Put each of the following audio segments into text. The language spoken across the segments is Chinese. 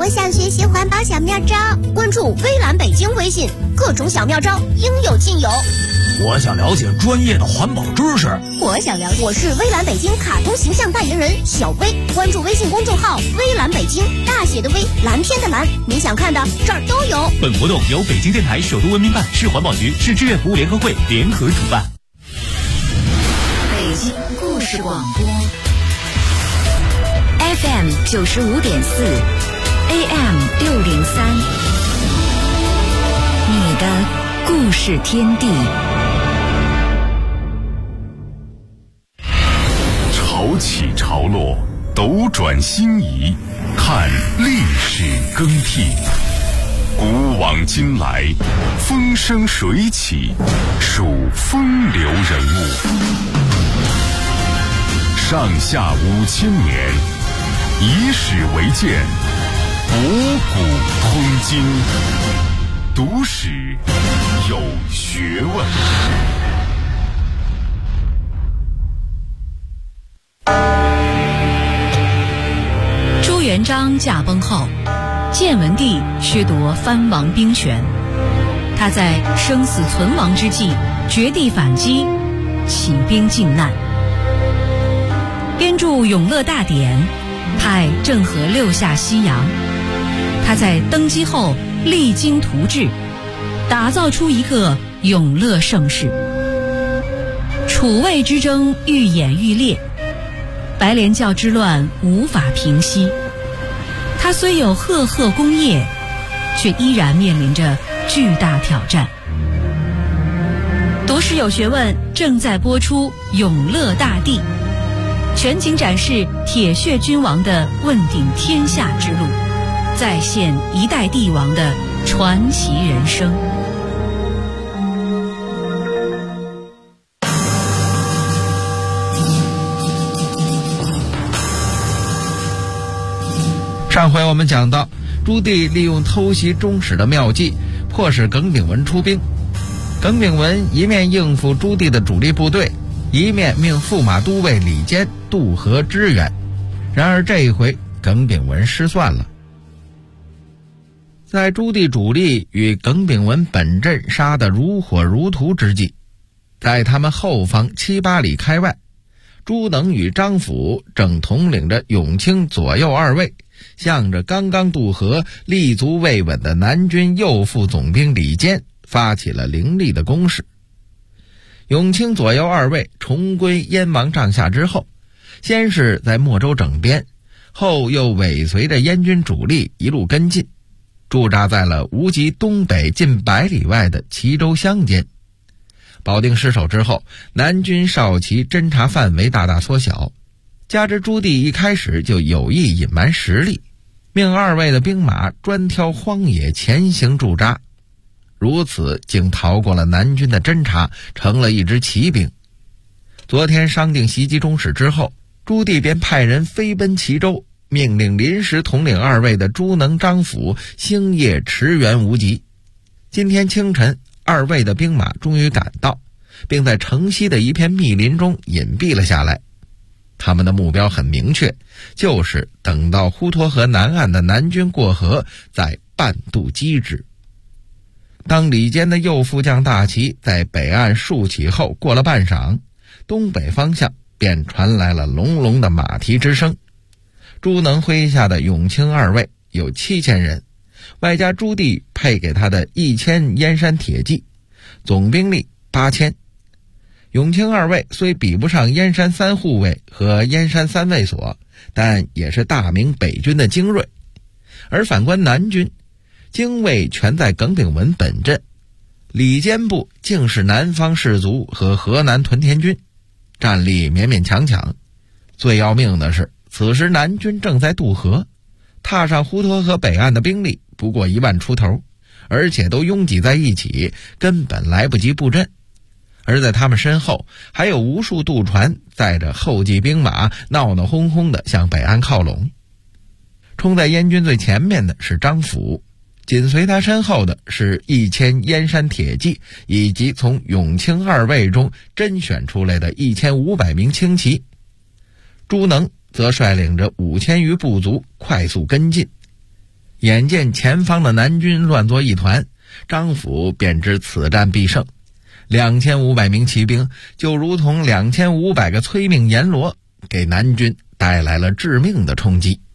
我想学习环保小妙招，关注微蓝北京微信，各种小妙招应有尽有。 我想了解专业的环保知识， 我是微蓝北京卡通形象代言人小薇，关注微信公众号微蓝北京，大写的微，蓝天的蓝，你想看的这儿都有。 本活动由北京电台首都文明办、市环保局、市志愿服务联合会联合主办。 北京故事广播 FM 95.4 AM 603，你的故事天地。 潮起潮落，斗转星移，看历史更替。古往今来，风生水起，数风流人物。上下5000年，以史为鉴，博古通今，读史有学问。 朱元璋驾崩后，建文帝削夺藩王兵权，他在生死存亡之际绝地反击，起兵靖难，编著《永乐大典》，派郑和六下西洋。他在登基后励精图治，打造出一个永乐盛世。楚魏之争愈演愈烈，白莲教之乱无法平息。他虽有赫赫功业，却依然面临着巨大挑战。读史有学问正在播出《永乐大帝》，全景展示铁血君王的问鼎天下之路，再现一代帝王的传奇人生。 上回我们讲到，朱棣利用偷袭中史的妙计，迫使耿炳文出兵。耿炳文一面应付朱棣的主力部队，一面命驸马都尉李坚渡河支援。然而这一回，耿炳文失算了。在朱棣主力与耿炳文本阵杀得如火如荼之际，在他们后方7、8里开外，朱能与张辅正统领着永清左右二卫，向着刚刚渡河立足未稳的南军右副总兵李坚发起了凌厉的攻势。永清左右二卫重归燕王帐下之后，先是在莫州整编，后又尾随着燕军主力一路跟进，驻扎在了无极东北近100里外的齐州乡间。保定失守之后，南军少旗侦察范围大大缩小，加之朱棣一开始就有意隐瞒实力，命二卫的兵马专挑荒野前行驻扎，如此竟逃过了南军的侦察，成了一支骑兵。昨天商定袭击中史之后，朱棣便派人飞奔齐州，命令临时统领二卫的朱能、张辅星夜驰援无极。今天清晨，二卫的兵马终于赶到，并在城西的一片密林中隐蔽了下来。他们的目标很明确，就是等到滹沱河南岸的南军过河，再半渡击之。当李坚的右副将大旗在北岸竖起后，过了半晌，东北方向便传来了隆隆的马蹄之声。朱能麾下的永清二卫有7000人，外加朱棣配给他的1000燕山铁骑，总兵力8000。永清二卫虽比不上燕山3护卫和燕山3卫所，但也是大明北军的精锐。而反观南军，精卫全在耿炳文本阵，李坚部竟是南方士卒和河南屯田军，战力勉勉强强。最要命的是，此时南军正在渡河，踏上滹沱河北岸的兵力不过1万出头，而且都拥挤在一起，根本来不及布阵。而在他们身后，还有无数渡船载着后继兵马闹闹哄哄地向北岸靠拢。冲在燕军最前面的是张辅，紧随他身后的是1000燕山铁骑，以及从永清二卫中甄选出来的1500名轻骑。朱能则率领着5000余部族快速跟进。 眼见前方的南军乱作一团，张辅便知此战必胜。2500名骑兵就如同2500个催命阎罗，给南军带来了致命的冲击。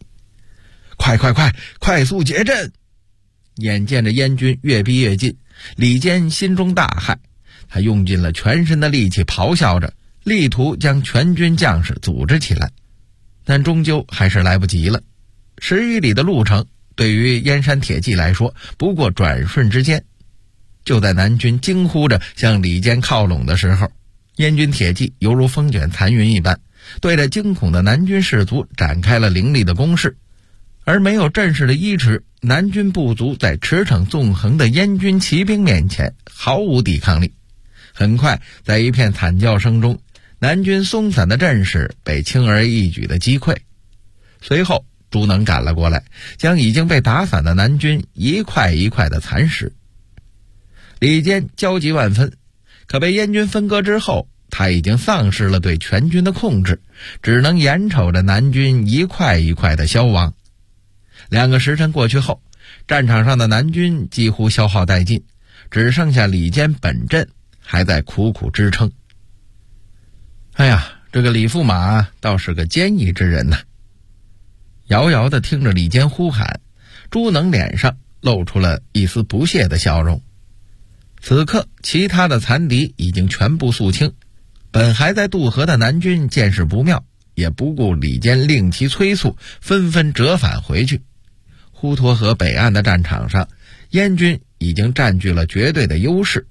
快速结阵！眼见着燕军越逼越近，李坚心中大骇，他用尽了全身的力气咆哮着，力图将全军将士组织起来，但终究还是来不及了。10余里的路程对于燕山铁骑来说不过转瞬之间。就在南军惊呼着向李坚靠拢的时候，燕军铁骑犹如风卷残云一般，对着惊恐的南军士卒展开了凌厉的攻势。而没有阵势的依持，南军部族在驰骋纵横的燕军骑兵面前毫无抵抗力。很快，在一片惨叫声中，南军松散的阵势被轻而易举地击溃。随后朱能赶了过来，将已经被打散的南军一块一块地蚕食。李坚焦急万分，可被燕军分割之后，他已经丧失了对全军的控制，只能眼瞅着南军一块一块的消亡。2个时辰过去后，战场上的南军几乎消耗殆尽，只剩下李坚本阵还在苦苦支撑。哎呀，这个李驸马倒是个坚毅之人呐！遥遥地听着李坚呼喊，朱能脸上露出了一丝不屑的笑容。此刻其他的残敌已经全部肃清，本还在渡河的南军见势不妙，也不顾李坚令其催促，纷纷折返回去。滹沱河北岸的战场上，燕军已经占据了绝对的优势。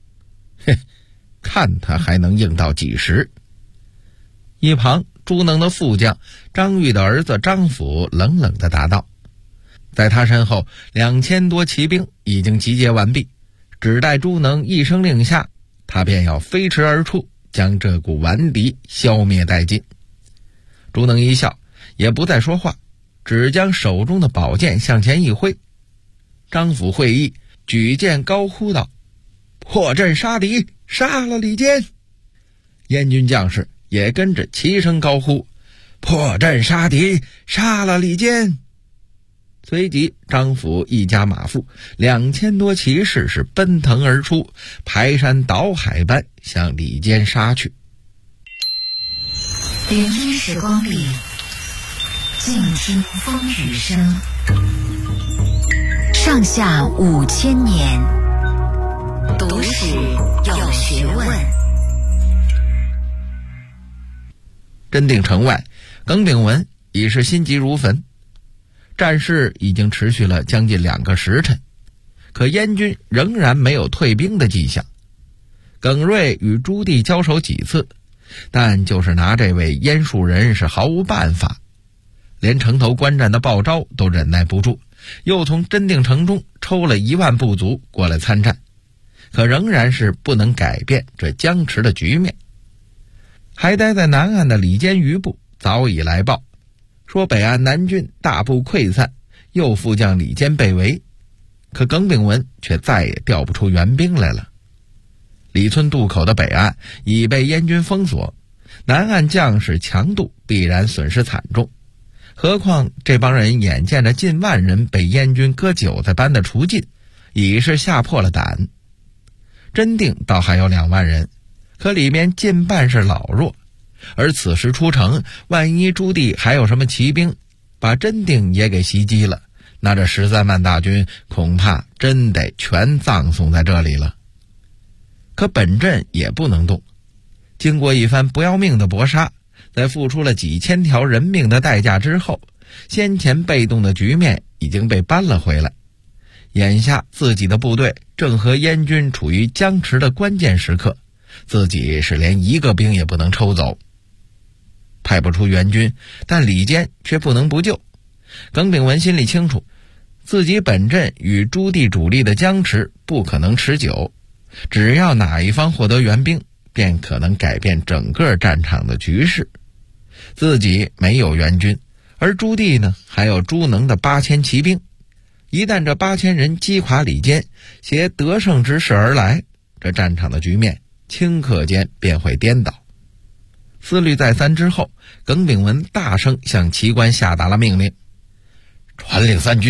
看他还能硬到几时？一旁朱能的副将张玉的儿子张辅冷冷地答道。在他身后2000多骑兵已经集结完毕，只待朱能一声令下，他便要飞驰而出，将这股顽敌消灭殆尽。朱能一笑，也不再说话，只将手中的宝剑向前一挥。张辅会意，举剑高呼道：破阵杀敌，杀了李坚！燕军将士也跟着齐声高呼：破阵杀敌，杀了李坚！随即张辅一家马腹2000多骑士是奔腾而出，排山倒海般向李坚杀去。 聆听时光里，静听风雨声。上下5000年，读史有学问。 真定城外，耿炳文已是心急如焚。战事已经持续了将近2个时辰，可燕军仍然没有退兵的迹象。耿瑞与朱棣交手几次，但就是拿这位燕树人是毫无办法，连城头观战的鲍昭都忍耐不住，又从真定城中抽了1万部族过来参战，可仍然是不能改变这僵持的局面。还待在南岸的李坚余部早已来报，说北岸南军大部溃散，右副将李坚被围，可耿炳文却再也调不出援兵来了。李村渡口的北岸已被燕军封锁，南岸将士强渡必然损失惨重，何况这帮人眼见着近万人被燕军割韭菜般的除尽，已是吓破了胆。真定倒还有2万人，可里面近半是老弱，而此时出城，万一朱棣还有什么骑兵把真定也给袭击了，那这13万大军恐怕真得全葬送在这里了。可本阵也不能动，经过一番不要命的搏杀，在付出了几千条人命的代价之后，先前被动的局面已经被扳了回来。眼下自己的部队正和燕军处于僵持的关键时刻，自己是连1个兵也不能抽走。派不出援军，但李坚却不能不救。耿炳文心里清楚，自己本阵与朱棣主力的僵持不可能持久，只要哪一方获得援兵，便可能改变整个战场的局势。自己没有援军，而朱棣呢，还有朱能的8000骑兵。一旦这8000人击垮李坚，携得胜之势而来，这战场的局面顷刻间便会颠倒。思虑再三之后，耿炳文大声向旗官下达了命令：传令3军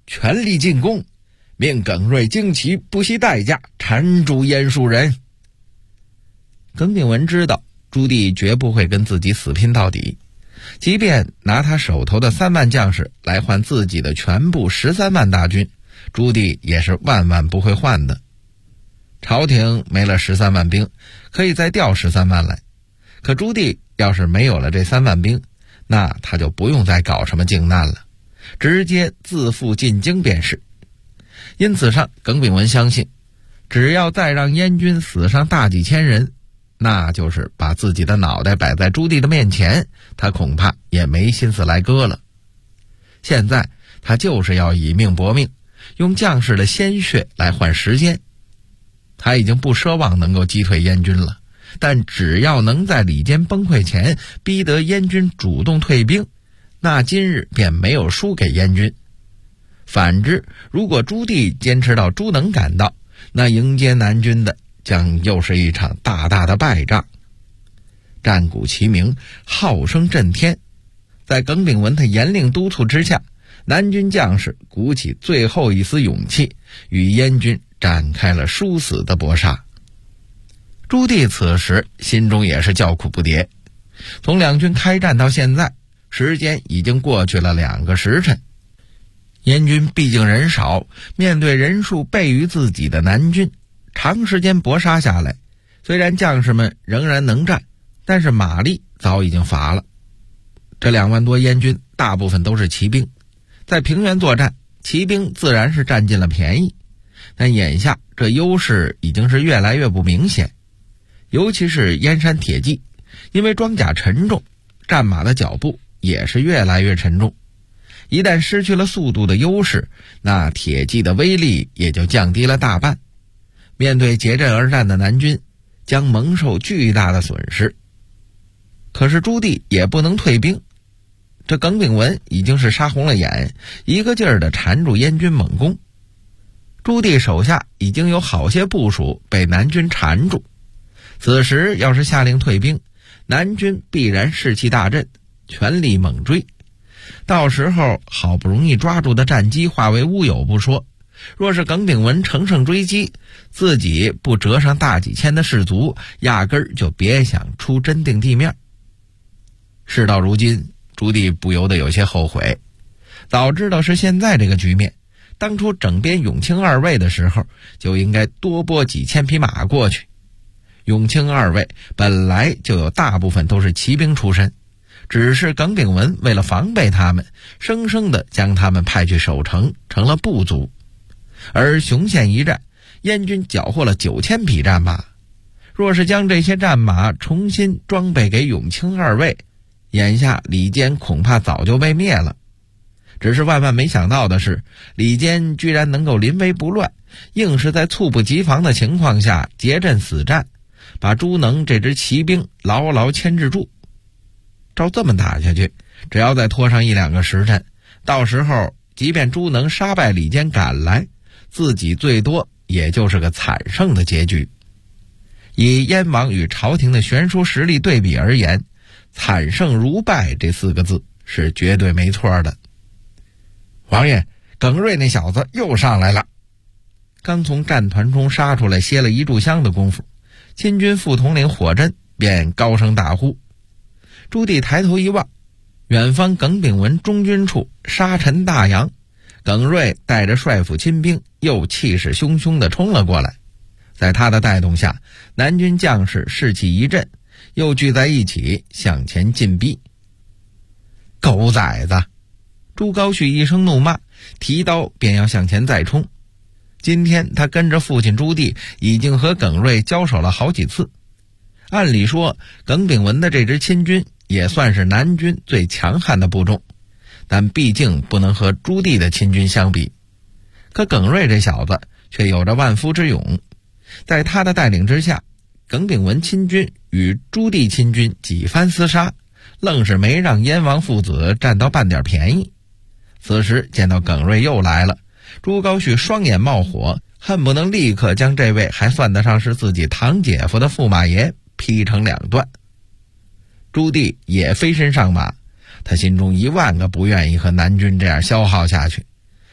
全力进攻，命耿瑞旌旗不惜代价缠住燕树人。耿炳文知道朱棣绝不会跟自己死拼到底，即便拿他手头的3万将士来换自己的全部13万大军，朱棣也是万万不会换的。朝廷没了13万兵，可以再调13万来，可朱棣要是没有了这3万兵，那他就不用再搞什么靖难了，直接自负进京便是。因此上，耿炳文相信，只要再让燕军死上大几千人，那就是把自己的脑袋摆在朱棣的面前，他恐怕也没心思来割了。现在他就是要以命搏命，用将士的鲜血来换时间。他已经不奢望能够击退燕军了，但只要能在李坚崩溃前逼得燕军主动退兵，那今日便没有输给燕军。反之，如果朱棣坚持到朱能赶到，那迎接南军的将又是一场大大的败仗。战鼓齐鸣，号声震天，在耿炳文的严令督促之下，南军将士鼓起最后一丝勇气，与燕军展开了殊死的搏杀。朱棣此时心中也是叫苦不迭，从两军开战到现在，时间已经过去了2个时辰。燕军毕竟人少，面对人数倍于自己的南军，长时间搏杀下来，虽然将士们仍然能战，但是马力早已经乏了。这2万多燕军大部分都是骑兵，在平原作战，骑兵自然是占尽了便宜，但眼下这优势已经是越来越不明显。尤其是燕山铁骑，因为装甲沉重，战马的脚步也是越来越沉重。一旦失去了速度的优势，那铁骑的威力也就降低了大半。面对结阵而战的南军，将蒙受巨大的损失。可是朱棣也不能退兵，这耿炳文已经是杀红了眼，一个劲儿地缠住燕军猛攻。朱棣手下已经有好些部署被南军缠住，此时要是下令退兵，南军必然士气大振，全力猛追。到时候好不容易抓住的战机化为乌有不说，若是耿炳文乘胜追击，自己不折上大几千的士卒，压根儿就别想出真定地面。事到如今，朱棣不由得有些后悔，早知道是现在这个局面，当初整编永清二卫的时候，就应该多拨几千匹马过去。永清二卫本来就有大部分都是骑兵出身，只是耿炳文为了防备他们，生生地将他们派去守城，成了部族。而雄县一战，燕军缴获了9000匹战马，若是将这些战马重新装备给永清二卫，眼下李坚恐怕早就被灭了。只是万万没想到的是，李坚居然能够临危不乱，硬是在猝不及防的情况下结阵死战，把朱能这支骑兵牢牢牵制住。照这么打下去，只要再拖上1-2个时辰，到时候即便朱能杀败李坚赶来，自己最多也就是个惨胜的结局。以燕王与朝廷的悬殊实力对比而言，惨胜如败这4个字是绝对没错的。王爷，耿瑞那小子又上来了。刚从战团中杀出来歇了1炷香的功夫，亲军副统领火真便高声大呼。朱棣抬头一望，远方耿炳文中军处沙尘大扬，耿瑞带着帅府亲兵又气势汹汹地冲了过来。在他的带动下，南军将士士气一振，又聚在一起向前进逼。狗崽子！朱高煦一声怒骂，提刀便要向前再冲。今天他跟着父亲朱棣已经和耿瑞交手了好几次，按理说耿炳文的这支亲军也算是南军最强悍的部众，但毕竟不能和朱棣的亲军相比。可耿瑞这小子却有着万夫之勇，在他的带领之下，耿炳文亲军与朱棣亲军几番厮杀，愣是没让燕王父子占到半点便宜。此时见到耿瑞又来了，朱高煦双眼冒火，恨不能立刻将这位还算得上是自己堂姐夫的驸马爷劈成2段。朱棣也飞身上马，他心中1万个不愿意和南军这样消耗下去，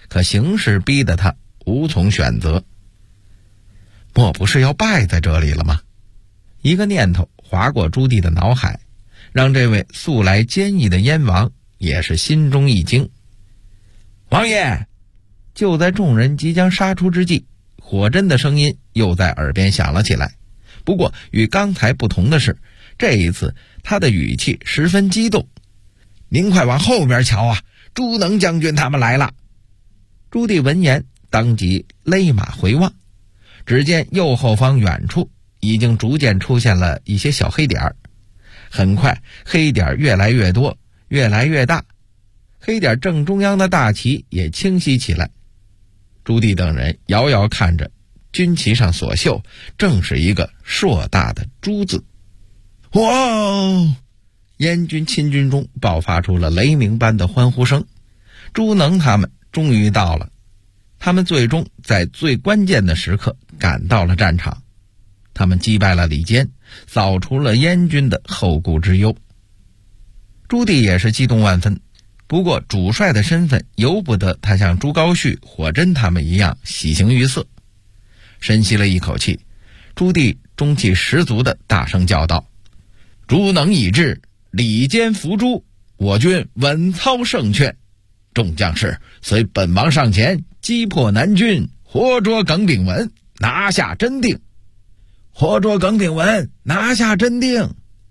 可形势逼得他无从选择。莫不是要败在这里了吗？一个念头划过朱棣的脑海，让这位素来坚毅的燕王也是心中一惊。王爷！就在众人即将杀出之际，火针的声音又在耳边响了起来。不过与刚才不同的是，这一次他的语气十分激动。您快往后边瞧啊，朱能将军他们来了。朱棣闻言当即勒马回望，只见右后方远处已经逐渐出现了一些小黑点，很快黑点越来越多，越来越大，黑点正中央的大旗也清晰起来。朱棣等人遥遥看着，军旗上所绣正是一个硕大的朱字。哇哦！燕军亲军中爆发出了雷鸣般的欢呼声。朱能他们终于到了，他们最终在最关键的时刻赶到了战场，他们击败了李坚，扫除了燕军的后顾之忧。朱棣也是激动万分，不过主帅的身份由不得他像朱高煦、火针他们一样喜形于色。深吸了一口气，朱棣中气十足地大声叫道：朱能已至，李坚伏诛，我军稳操胜券。众将士随本王上前，击破南军，活捉耿炳文，拿下真定。活捉耿炳文，拿下真定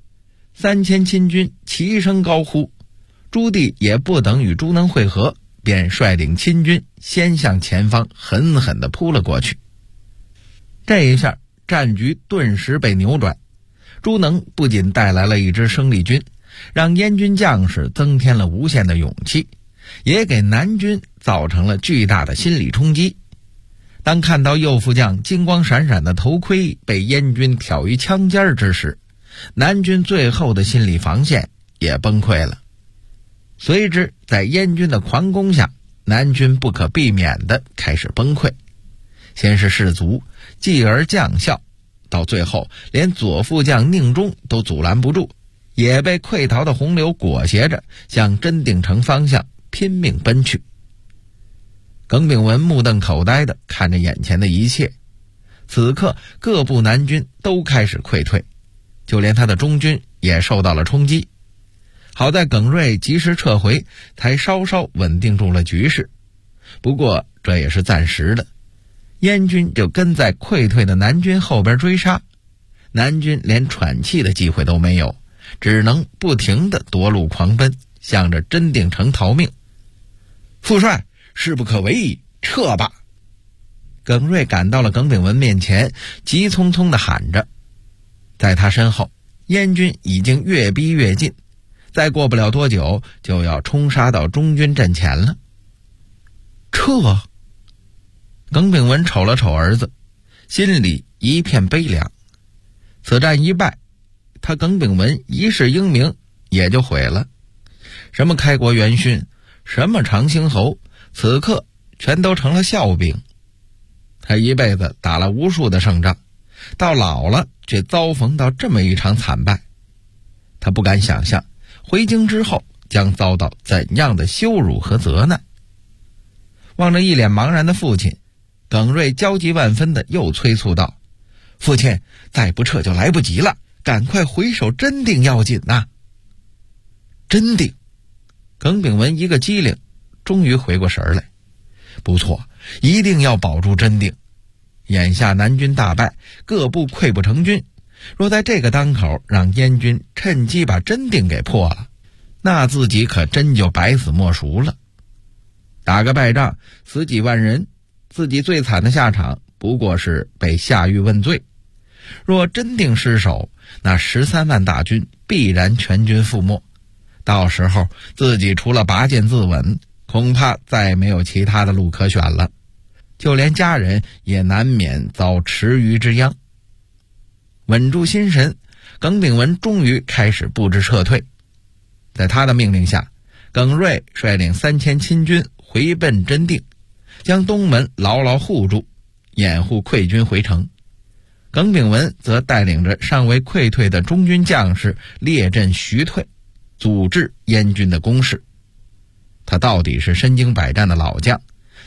！3000亲军齐声高呼。朱棣也不等与朱能会合，便率领亲军先向前方狠狠地扑了过去。这一下战局顿时被扭转，朱能不仅带来了一支生力军，让燕军将士增添了无限的勇气，也给南军造成了巨大的心理冲击。当看到右副将金光闪闪的头盔被燕军挑于枪尖之时，南军最后的心理防线也崩溃了。随之在燕军的狂攻下，南军不可避免地开始崩溃。先是士卒，继而将校，到最后连左副将宁忠都阻拦不住，也被溃逃的洪流裹挟着向真定城方向拼命奔去。耿炳文目瞪口呆地看着眼前的一切，此刻各部南军都开始溃退，就连他的中军也受到了冲击。好在耿瑞及时撤回，才稍稍稳定住了局势。不过这也是暂时的，燕军就跟在溃退的南军后边追杀，南军连喘气的机会都没有，只能不停地夺路狂奔，向着真定城逃命。副帅，势不可为，撤吧！耿瑞赶到了耿炳文面前，急匆匆地喊着。在他身后，燕军已经越逼越近，再过不了多久就要冲杀到中军阵前了。撤！耿炳文瞅了瞅儿子，心里一片悲凉。此战一败，他耿炳文一世英名也就毁了。什么开国元勋，什么长兴侯，此刻全都成了笑柄。他一辈子打了无数的胜仗，到老了却遭逢到这么一场惨败。他不敢想象回京之后将遭到怎样的羞辱和责难。望着一脸茫然的父亲，耿瑞焦急万分的又催促道：父亲，再不撤就来不及了，赶快回守真定要紧呐！真定！耿炳文一个机灵，终于回过神来。不错，一定要保住真定。眼下南军大败，各部溃不成军，若在这个当口让燕军趁机把真定给破了，那自己可真就百死莫赎了。打个败仗，死几万人，自己最惨的下场不过是被下狱问罪。若真定失守，那13万大军必然全军覆没，到时候自己除了拔剑自刎，恐怕再没有其他的路可选了，就连家人也难免遭池鱼之殃。稳住心神，耿炳文终于开始布置撤退。在他的命令下，耿瑞率领3000亲军回奔真定，将东门牢牢护住，掩护溃军回城。耿炳文则带领着尚未溃退的中军将士列阵徐退，阻滞燕军的攻势。他到底是身经百战的老将，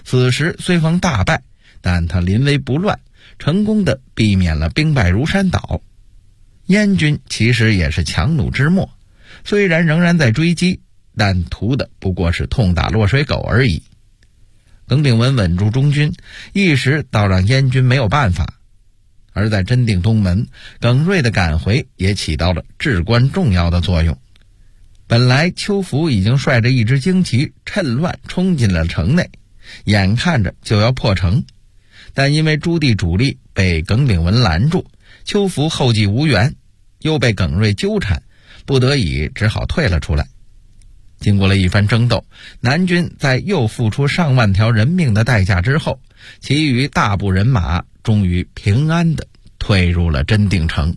此时虽逢大败，但他临危不乱，成功的避免了兵败如山倒。燕军其实也是强弩之末，虽然仍然在追击，但图的不过是痛打落水狗而已。耿炳文稳住中军，一时倒让燕军没有办法。而在真定东门，耿瑞的赶回也起到了至关重要的作用。本来邱福已经率着一支精骑趁乱冲进了城内，眼看着就要破城，但因为朱棣主力被耿炳文拦住，邱福后继无援，又被耿瑞纠缠，不得已只好退了出来。经过了一番争斗，南军在又付出上万条人命的代价之后，其余大部人马终于平安地退入了真定城。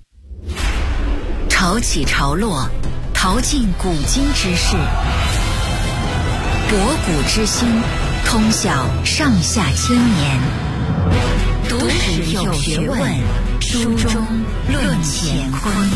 潮起潮落，淘尽古今之事，博古之心，通晓上下千年。读史有学问，书中论乾坤。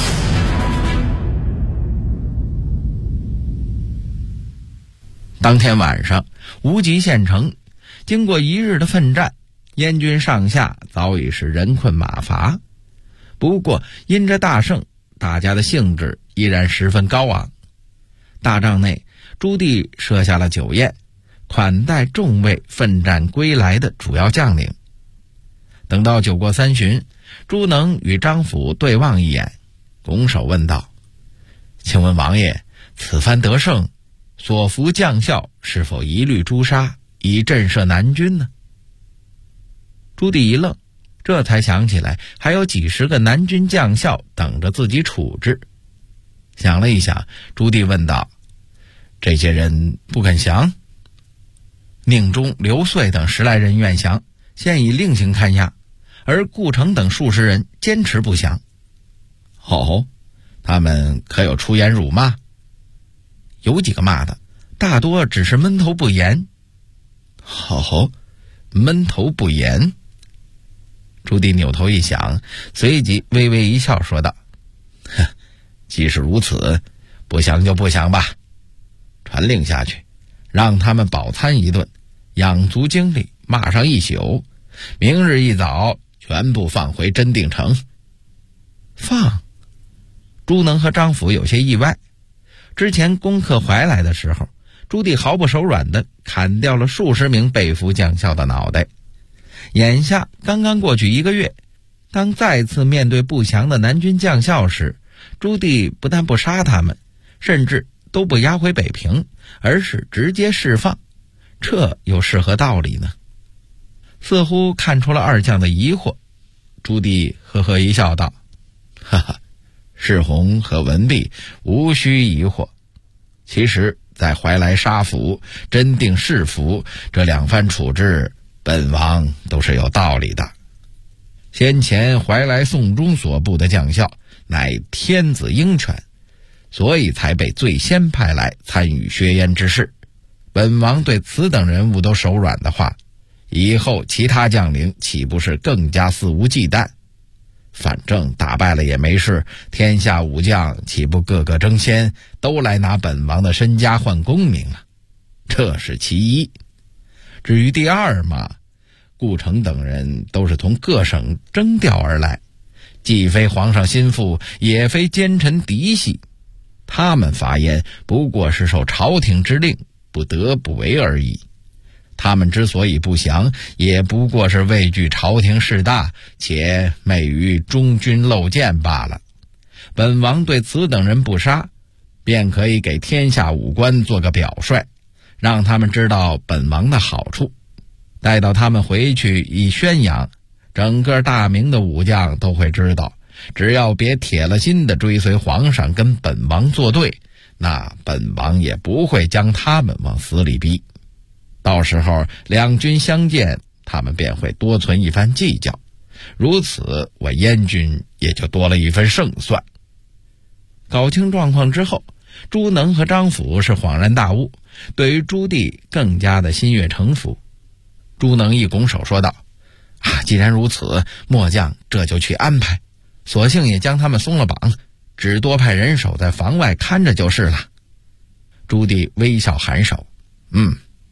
当天晚上，无极县城经过一日的奋战，燕军上下早已是人困马乏。不过因着大胜，大家的兴致依然十分高昂。大帐内，朱棣设下了酒宴，款待众位奋战归来的主要将领。等到酒过三巡，朱能与张辅对望一眼，拱手问道：“请问王爷，此番得胜，所服将校是否一律诛杀，以震慑南军呢？”朱棣一愣，这才想起来还有几十个南军将校等着自己处置。想了一想，朱棣问道：“这些人不肯降？”宁中、刘遂等10来人愿降，现已另行看押，而顾城等数十人坚持不降。哦，他们可有出言辱骂？有几个骂的，大多只是闷头不言。哦，闷头不言。朱棣扭头一想，随即微微一笑说道：“既是如此，不降就不降吧。传令下去，让他们饱餐一顿，养足精力，骂上一宿，明日一早全部放回真定城。”放？朱能和张辅有些意外。之前攻克怀来的时候，朱棣毫不手软地砍掉了数十名被俘将校的脑袋。眼下刚刚过去1个月，当再次面对不降的南军将校时，朱棣不但不杀他们，甚至都不押回北平，而是直接释放，这又是何道理呢？似乎看出了二将的疑惑，朱棣呵呵一笑道：“哈哈，世宏和文弼无需疑惑。其实在怀来杀俘、真定释俘这2番处置，本王都是有道理的。先前怀来宋忠所部的将校乃天子鹰犬，所以才被最先派来参与薛燕之事。本王对此等人物都手软的话，以后其他将领岂不是更加肆无忌惮？反正打败了也没事，天下武将岂不个个争先，都来拿本王的身家换功名了？这是其一。至于第二嘛，顾城等人都是从各省征调而来，既非皇上心腹，也非奸臣嫡系，他们发言不过是受朝廷之令，不得不为而已。他们之所以不降，也不过是畏惧朝廷势大，且昧于中军漏箭罢了。本王对此等人不杀，便可以给天下武官做个表率，让他们知道本王的好处。待到他们回去一宣扬，整个大明的武将都会知道，只要别铁了心的追随皇上跟本王作对，那本王也不会将他们往死里逼。到时候两军相见，他们便会多存一番计较，如此我燕军也就多了一份胜算。搞清状况之后，朱能和张辅是恍然大悟，对于朱棣更加的心悦诚服。朱能一拱手说道：“既然如此，末将这就去安排，索性也将他们松了绑，只多派人手在房外看着就是了。”朱棣微笑颔首：“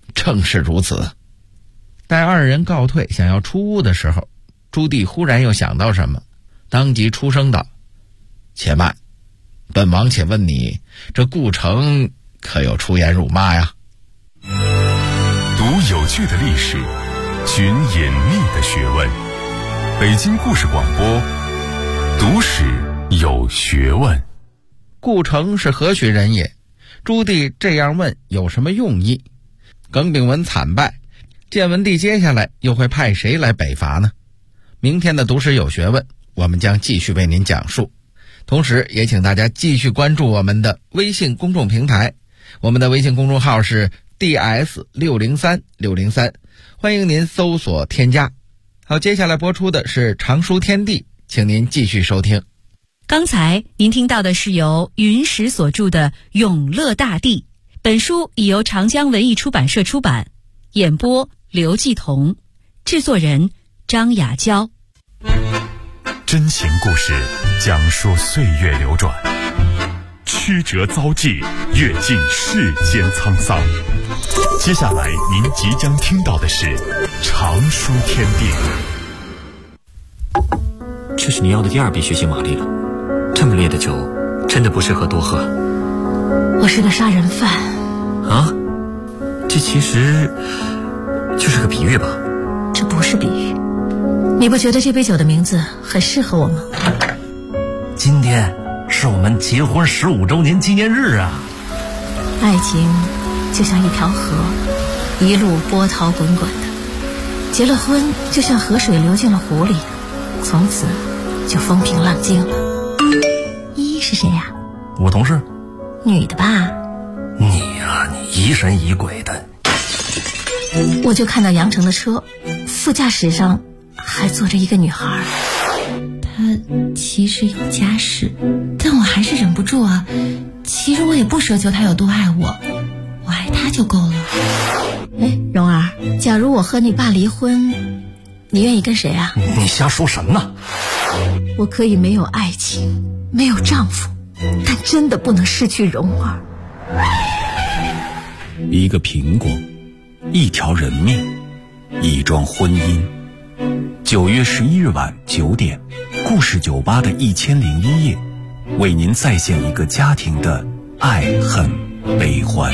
正是如此。待二人告退想要出屋的时候，朱棣忽然又想到什么，当即出声道：且慢，本王且问你，这顾城可有出言辱骂呀？ 读有趣的历史，寻隐秘的学问。北京故事广播，读史有学问。 顾城是何许人也？朱棣这样问有什么用意？耿炳文惨败，建文帝接下来又会派谁来北伐呢？明天的读史有学问，我们将继续为您讲述。同时也请大家继续关注我们的微信公众平台，我们的微信公众号是 DS603603，欢迎您搜索添加。好，接下来播出的是常书天地，请您继续收听。 刚才您听到的是由云石所著的《永乐大帝》，本书已由长江文艺出版社出版，演播刘继彤，制作人张雅娇。 真情故事讲述岁月流转，曲折遭际，阅尽世间沧桑。接下来您即将听到的是常书天地。 这是你要的第二杯血腥玛丽了，这么烈的酒真的不适合多喝。 我是个杀人犯啊，这其实就是个比喻吧？ 这不是比喻，你不觉得这杯酒的名字很适合我吗？ 今天是我们结婚15周年纪念日啊！ 爱情就像一条河，一路波涛滚滚的，结了婚就像河水流进了湖里，从此就风平浪静了。依依是谁呀？ 我同事。 女的吧？ 你呀，你疑神疑鬼的。 我就看到杨成的车，副驾驶上还坐着一个女孩。她其实有家室，但我还是忍不住啊。其实我也不奢求她有多爱我，我爱她就够了。哎，蓉儿，假如我和你爸离婚，你愿意跟谁啊？ 你瞎说什么呢？ 我可以没有爱情，没有丈夫，但真的不能失去蓉儿。 一个苹果，一条人命，一桩婚姻。9月11日晚9点，故事酒吧的1001夜，为您再现一个家庭的爱恨悲欢。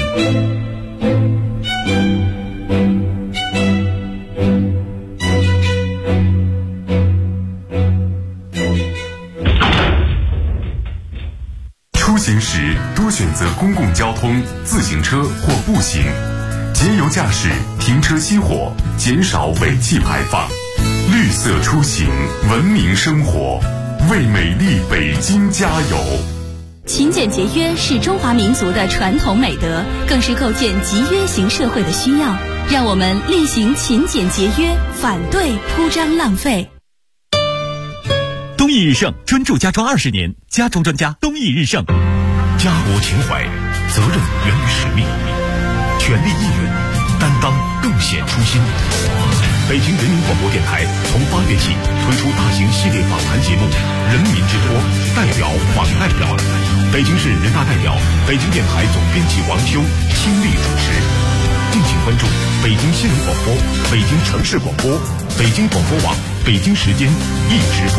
出行时多选择公共交通、自行车或步行，节油驾驶，停车熄火，减少尾气排放。绿色出行，文明生活，为美丽北京加油。 勤俭节约是中华民族的传统美德，更是构建集约型社会的需要。让我们厉行勤俭节约，反对铺张浪费。 东义日盛专注家装20年，家装专家东义日盛。 家国情怀，责任源于使命，全力应援，担当更显初心。北京人民广播电台从8月起推出大型系列访谈节目《人民之托》，代表访代表，北京市人大代表、北京电台总编辑王修亲力主持。敬请关注北京新闻广播、北京城市广播、北京广播网、北京时间一直播。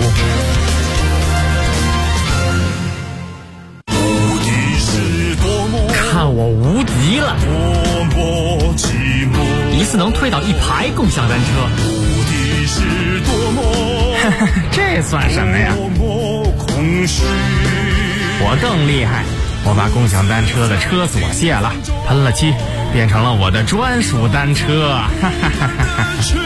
看我无敌了！一次能推倒1排共享单车，这算什么呀？我更厉害，我把共享单车的车锁卸了，喷了漆，变成了我的专属单车。